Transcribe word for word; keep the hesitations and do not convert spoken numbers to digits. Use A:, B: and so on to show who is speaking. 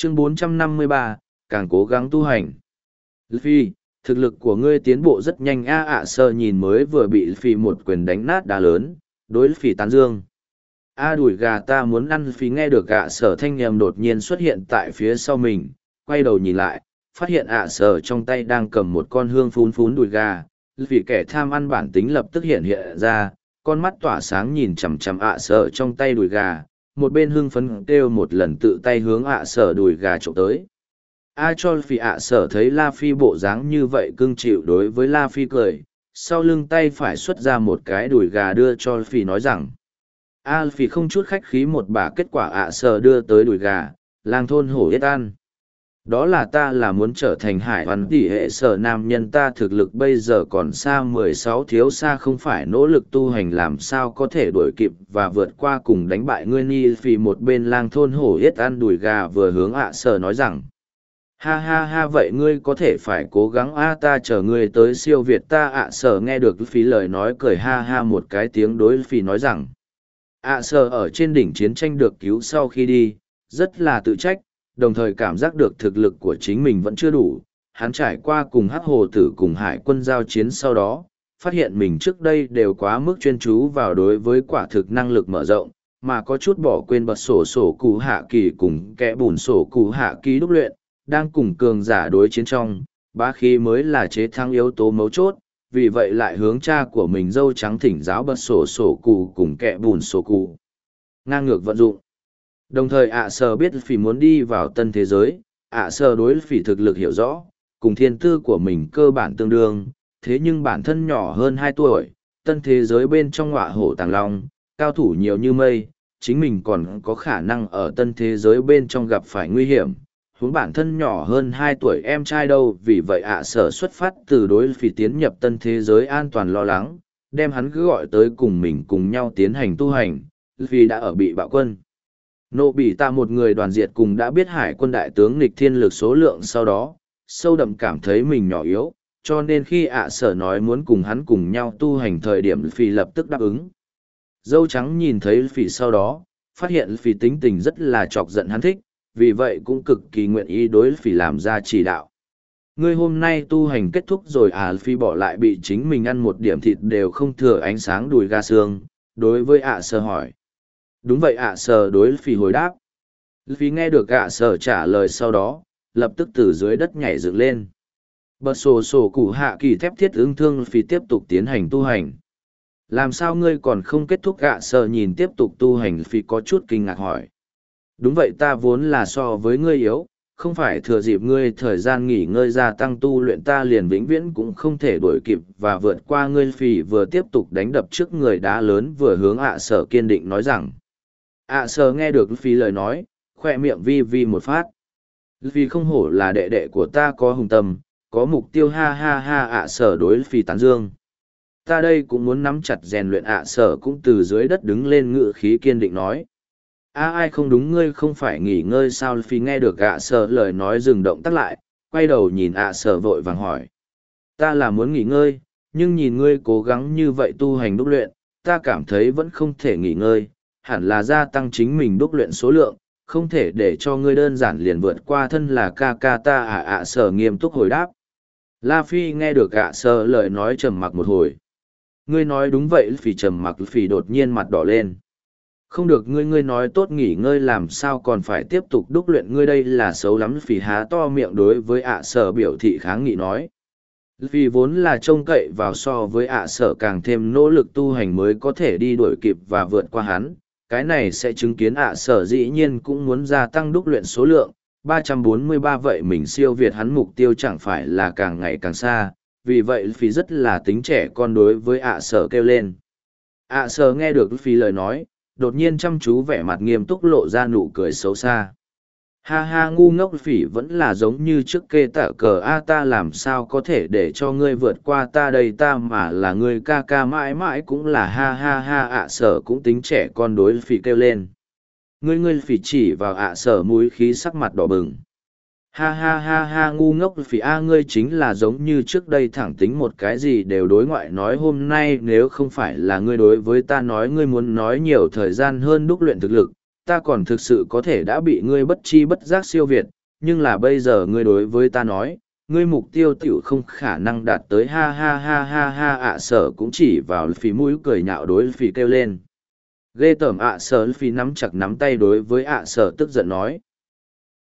A: Chương bốn trăm năm mươi ba, càng cố gắng tu hành. Luffy, thực lực của ngươi tiến bộ rất nhanh a ạ sơ nhìn mới vừa bị Luffy một quyền đánh nát đá lớn, đối Luffy tán dương. A đùi gà ta muốn ăn Luffy nghe được ạ sở thanh nhầm đột nhiên xuất hiện tại phía sau mình, quay đầu nhìn lại, phát hiện ạ sở trong tay đang cầm một con hương phún phún đùi gà. Luffy kẻ tham ăn bản tính lập tức hiện hiện ra, con mắt tỏa sáng nhìn chằm chằm ạ sở trong tay đùi gà, một bên hưng phấn kêu một lần tự tay hướng ạ sở đùi gà trộm tới. A cho Luffy ạ sở thấy La Phi bộ dáng như vậy cưng chịu đối với La Phi cười, sau lưng tay phải xuất ra một cái đùi gà đưa cho Luffy nói rằng. A Luffy không chút khách khí một bà kết quả ạ sở đưa tới đùi gà, lang thôn hổ yết ăn. Đó là ta là muốn trở thành hải hoàn tỷ hệ sở nam nhân ta thực lực bây giờ còn xa mười sáu thiếu xa không phải nỗ lực tu hành làm sao có thể đuổi kịp và vượt qua cùng đánh bại ngươi ni phì một bên lang thôn hổ yết ăn đùi gà vừa hướng ạ sở nói rằng. Ha ha ha vậy ngươi có thể phải cố gắng a ta chờ ngươi tới siêu việt ta ạ sở nghe được phí lời nói cười ha ha một cái tiếng đối phí nói rằng. ạ sở ở trên đỉnh chiến tranh được cứu sau khi đi, rất là tự trách, đồng thời cảm giác được thực lực của chính mình vẫn chưa đủ. Hắn trải qua cùng hắc hồ tử cùng hải quân giao chiến sau đó, phát hiện mình trước đây đều quá mức chuyên chú vào đối với quả thực năng lực mở rộng, mà có chút bỏ quên bật sổ sổ cụ hạ kỳ cùng kẻ bùn sổ cụ hạ kỳ đúc luyện, đang cùng cường giả đối chiến trong, bá khí mới là chế thắng yếu tố mấu chốt, vì vậy lại hướng cha của mình dâu trắng thỉnh giáo bật sổ sổ cụ cùng kẻ bùn sổ cụ. Ngang ngược vận dụng. Đồng thời ạ sở biết phỉ muốn đi vào tân thế giới, ạ sở đối phỉ thực lực hiểu rõ, cùng thiên tư của mình cơ bản tương đương, thế nhưng bản thân nhỏ hơn hai tuổi, tân thế giới bên trong ngọa hổ tàng long, cao thủ nhiều như mây, chính mình còn có khả năng ở tân thế giới bên trong gặp phải nguy hiểm, huống bản thân nhỏ hơn hai tuổi em trai đâu, vì vậy ạ sở xuất phát từ đối phỉ tiến nhập tân thế giới an toàn lo lắng, đem hắn cứ gọi tới cùng mình cùng nhau tiến hành tu hành, vì đã ở bị bạo quân. Nộ bị ta một người đoàn diệt cùng đã biết hải quân đại tướng nghịch thiên lực số lượng sau đó, sâu đậm cảm thấy mình nhỏ yếu, cho nên khi ạ sở nói muốn cùng hắn cùng nhau tu hành thời điểm phỉ lập tức đáp ứng. Dâu trắng nhìn thấy phỉ sau đó, phát hiện phỉ tính tình rất là chọc giận hắn thích, vì vậy cũng cực kỳ nguyện ý đối phỉ làm ra chỉ đạo. Ngươi hôm nay tu hành kết thúc rồi à phỉ bỏ lại bị chính mình ăn một điểm thịt đều không thừa ánh sáng đùi ga xương, đối với ạ sở hỏi. Đúng vậy ạ sở đối phỉ hồi đáp. Phỉ nghe được ạ sở trả lời sau đó, lập tức từ dưới đất nhảy dựng lên. Bật sổ sổ cụ hạ kỳ thép thiết ứng thương phỉ tiếp tục tiến hành tu hành. Làm sao ngươi còn không kết thúc ạ sở nhìn tiếp tục tu hành phỉ có chút kinh ngạc hỏi. Đúng vậy ta vốn là so với ngươi yếu, không phải thừa dịp ngươi thời gian nghỉ ngơi gia tăng tu luyện ta liền vĩnh viễn cũng không thể đuổi kịp và vượt qua ngươi phỉ vừa tiếp tục đánh đập trước người đá lớn vừa hướng ạ sở kiên định nói rằng. ạ sở nghe được phỉ lời nói, khoe miệng vi vi một phát. Vì không hổ là đệ đệ của ta có hùng tâm, có mục tiêu ha ha ha ạ sở đối phỉ tán dương. Ta đây cũng muốn nắm chặt rèn luyện ạ sở cũng từ dưới đất đứng lên ngự khí kiên định nói. A ai không đúng ngươi không phải nghỉ ngơi sao phỉ nghe được ạ sở lời nói dừng động tắt lại, quay đầu nhìn ạ sở vội vàng hỏi. Ta là muốn nghỉ ngơi, nhưng nhìn ngươi cố gắng như vậy tu hành đúc luyện, ta cảm thấy vẫn không thể nghỉ ngơi, hẳn là gia tăng chính mình đúc luyện số lượng, không thể để cho ngươi đơn giản liền vượt qua thân là ca ca ta ạ ạ sở nghiêm túc hồi đáp. La Phi nghe được ạ sở lời nói trầm mặc một hồi. Ngươi nói đúng vậy phỉ trầm mặc phỉ đột nhiên mặt đỏ lên. Không được ngươi ngươi nói tốt nghỉ ngơi làm sao còn phải tiếp tục đúc luyện ngươi đây là xấu lắm phỉ há to miệng đối với ạ sở biểu thị kháng nghị nói. Vì vốn là trông cậy vào so với ạ sở càng thêm nỗ lực tu hành mới có thể đi đuổi kịp và vượt qua hắn, cái này sẽ chứng kiến ạ sở dĩ nhiên cũng muốn gia tăng đúc luyện số lượng, ba trăm bốn mươi ba vậy mình siêu việt hắn mục tiêu chẳng phải là càng ngày càng xa, vì vậy phí rất là tính trẻ con đối với ạ sở kêu lên. ạ sở nghe được phí lời nói, đột nhiên chăm chú vẻ mặt nghiêm túc lộ ra nụ cười xấu xa. Ha ha ngu ngốc phỉ vẫn là giống như trước kê tạ cờ a ta làm sao có thể để cho ngươi vượt qua ta đây ta mà là ngươi ca ca mãi mãi cũng là ha ha ha ạ sở cũng tính trẻ con đối phỉ kêu lên. Ngươi ngươi phỉ chỉ vào ạ sở mũi khí sắc mặt đỏ bừng. Ha ha ha ha ngu ngốc phỉ a ngươi chính là giống như trước đây thẳng tính một cái gì đều đối ngoại nói hôm nay nếu không phải là ngươi đối với ta nói ngươi muốn nói nhiều thời gian hơn đúc luyện thực lực, ta còn thực sự có thể đã bị ngươi bất chi bất giác siêu việt, nhưng là bây giờ ngươi đối với ta nói, ngươi mục tiêu tiểu không khả năng đạt tới ha ha ha ha ha ạ sở cũng chỉ vào phí mũi cười nhạo đối phí kêu lên. Ghê tởm ạ sở phí nắm chặt nắm tay đối với ạ sở tức giận nói.